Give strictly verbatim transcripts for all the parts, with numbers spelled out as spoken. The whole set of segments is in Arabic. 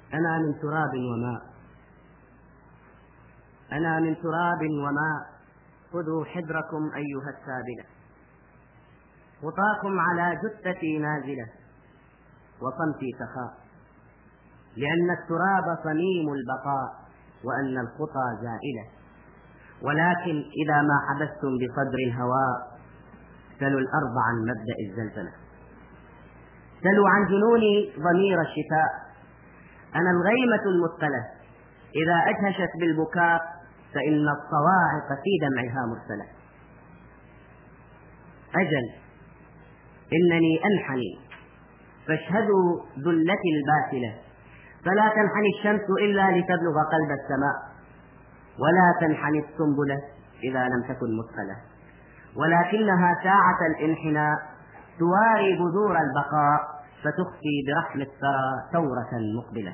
أنا من تراب وماء، أنا من تراب وماء، خذوا حذركم أيها السابلة، خطاكم على جثتي نازلة وصمتي سخاء، لأن التراب صميم البقاء وأن الخطى زائلة، ولكن إذا ما حبستم بصدر الهواء سلوا الأرض عن مبدأ الزلزلة، سلوا عن جنون ضمير الشتاء. أنا الغيمة المثقلة إذا أجهشت بالبكاء فإن الصواعق في دمعها مرسلة. أجل إنني أنحني فاشهدوا ذلتي الباسلة، فلا تنحني الشمس إلا لتبلغ قلب السماء، ولا تنحني السنبلة إذا لم تكن مثقلة، ولكنها ساعة الانحناء تواري بذور البقاء فتخفي برحم الثرى ثورة مقبلة.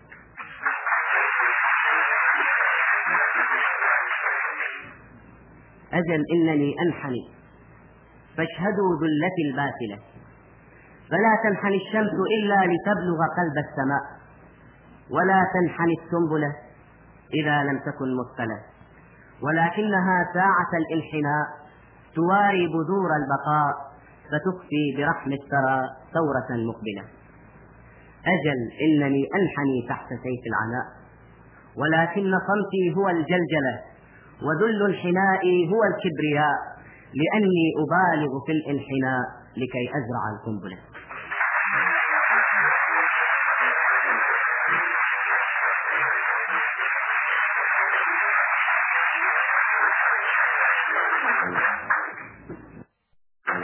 أجل إنني أنحني فاشهدوا ذلتي الباسلة، فلا تنحني الشمس إلا لتبلغ قلب السماء، ولا تنحني السنبلة إذا لم تكن مثقلة، ولكنها ساعة الانحناء تواري بذور البقاء فتخفي برحم الثرى ثورة مقبلة. أجل إنني أنحني تحت سيف العناء، ولكن صمتي هو الجلجلة، وذل الحناء هو الكبرياء، لأني أبالغ في الانحناء لكي أزرع القنبلة.